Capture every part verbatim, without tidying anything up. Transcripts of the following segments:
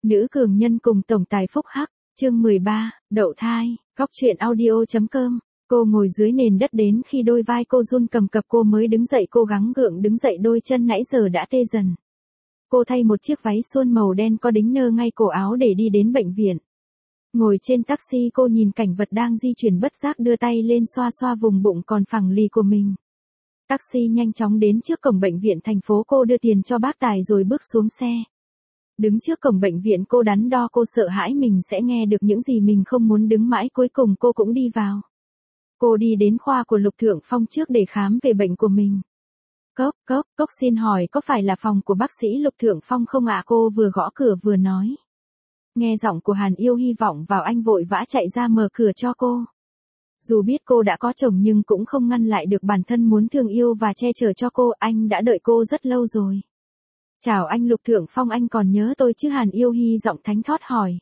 Nữ cường nhân cùng tổng tài phúc hắc, chương mười ba, đậu thai, góc truyện audio chấm com. Cô ngồi dưới nền đất đến khi đôi vai cô run cầm cập cô mới đứng dậy, cố gắng gượng đứng dậy, đôi chân nãy giờ đã tê dần. Cô thay một chiếc váy suôn màu đen có đính nơ ngay cổ áo để đi đến bệnh viện. Ngồi trên taxi cô nhìn cảnh vật đang di chuyển, bất giác đưa tay lên xoa xoa vùng bụng còn phẳng lì của mình. Taxi nhanh chóng đến trước cổng bệnh viện thành phố, cô đưa tiền cho bác tài rồi bước xuống xe. Đứng trước cổng bệnh viện cô đắn đo, cô sợ hãi mình sẽ nghe được những gì mình không muốn đứng mãi, cuối cùng cô cũng đi vào. Cô đi đến khoa của Lục Thượng Phong trước để khám về bệnh của mình. Cốc, cốc, cốc, xin hỏi có phải là phòng của bác sĩ Lục Thượng Phong không ạ? Cô vừa gõ cửa vừa nói. Nghe giọng của Hàn Yêu hy vọng vào, anh vội vã chạy ra mở cửa cho cô. Dù biết cô đã có chồng nhưng cũng không ngăn lại được bản thân muốn thương yêu và che chở cho cô, anh đã đợi cô rất lâu rồi. Chào anh Lục Thượng Phong, anh còn nhớ tôi chứ? Hàn Yêu Hy giọng thánh thót hỏi.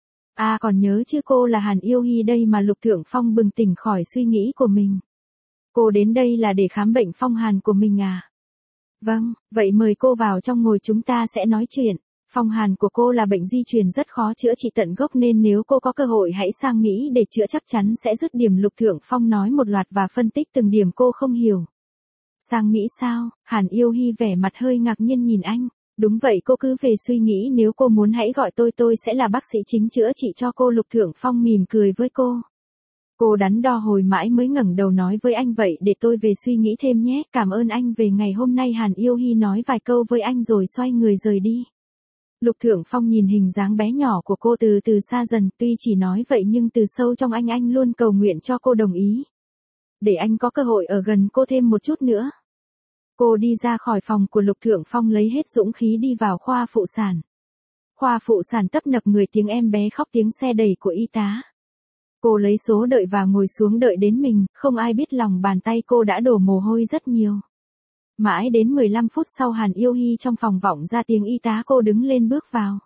À, còn nhớ chứ, cô là Hàn Yêu Hy đây mà. Lục Thượng Phong bừng tỉnh khỏi suy nghĩ của mình. Cô đến đây là để khám bệnh phong hàn của mình à? Vâng, vậy mời cô vào trong ngồi, chúng ta sẽ nói chuyện. Phong hàn của cô là bệnh di truyền rất khó chữa trị tận gốc, nên nếu cô có cơ hội hãy sang Mỹ để chữa, chắc chắn sẽ dứt điểm. Lục Thượng Phong nói một loạt và phân tích từng điểm cô không hiểu. Sang Mỹ sao? Hàn Yêu Hy vẻ mặt hơi ngạc nhiên nhìn anh. Đúng vậy, cô cứ về suy nghĩ, nếu cô muốn hãy gọi tôi, tôi sẽ là bác sĩ chính chữa trị cho cô. Lục Thượng Phong mỉm cười với cô. Cô đắn đo hồi mãi mới ngẩng đầu nói với anh, vậy để tôi về suy nghĩ thêm nhé, cảm ơn anh về ngày hôm nay. Hàn Yêu Hy nói vài câu với anh rồi xoay người rời đi. Lục Thượng Phong nhìn hình dáng bé nhỏ của cô từ từ xa dần, tuy chỉ nói vậy nhưng từ sâu trong anh anh luôn cầu nguyện cho cô đồng ý. Để anh có cơ hội ở gần cô thêm một chút nữa. Cô đi ra khỏi phòng của Lục Thượng Phong lấy hết dũng khí đi vào khoa phụ sản. Khoa phụ sản tấp nập người, tiếng em bé khóc, tiếng xe đẩy của y tá. Cô lấy số đợi và ngồi xuống đợi đến mình, không ai biết lòng bàn tay cô đã đổ mồ hôi rất nhiều. Mãi đến mười lăm phút sau, Hàn Yêu Hy trong phòng vọng ra tiếng y tá, cô đứng lên bước vào.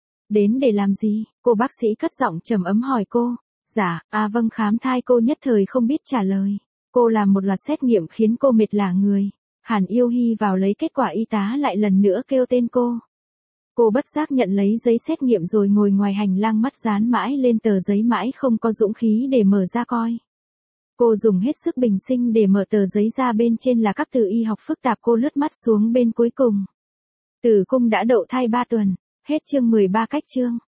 Đến để làm gì? Cô bác sĩ cất giọng trầm ấm hỏi cô. Dạ, à vâng, khám thai. Cô nhất thời không biết trả lời. Cô làm một loạt xét nghiệm khiến cô mệt lả người. Hàn Yêu Hy vào lấy kết quả, y tá lại lần nữa kêu tên cô. Cô bất giác nhận lấy giấy xét nghiệm rồi ngồi ngoài hành lang, mắt dán mãi lên tờ giấy, mãi không có dũng khí để mở ra coi. Cô dùng hết sức bình sinh để mở tờ giấy ra, bên trên là các từ y học phức tạp. Cô lướt mắt xuống bên cuối cùng. Tử cung đã đậu thai ba tuần. Hết chương mười ba. Cách chương.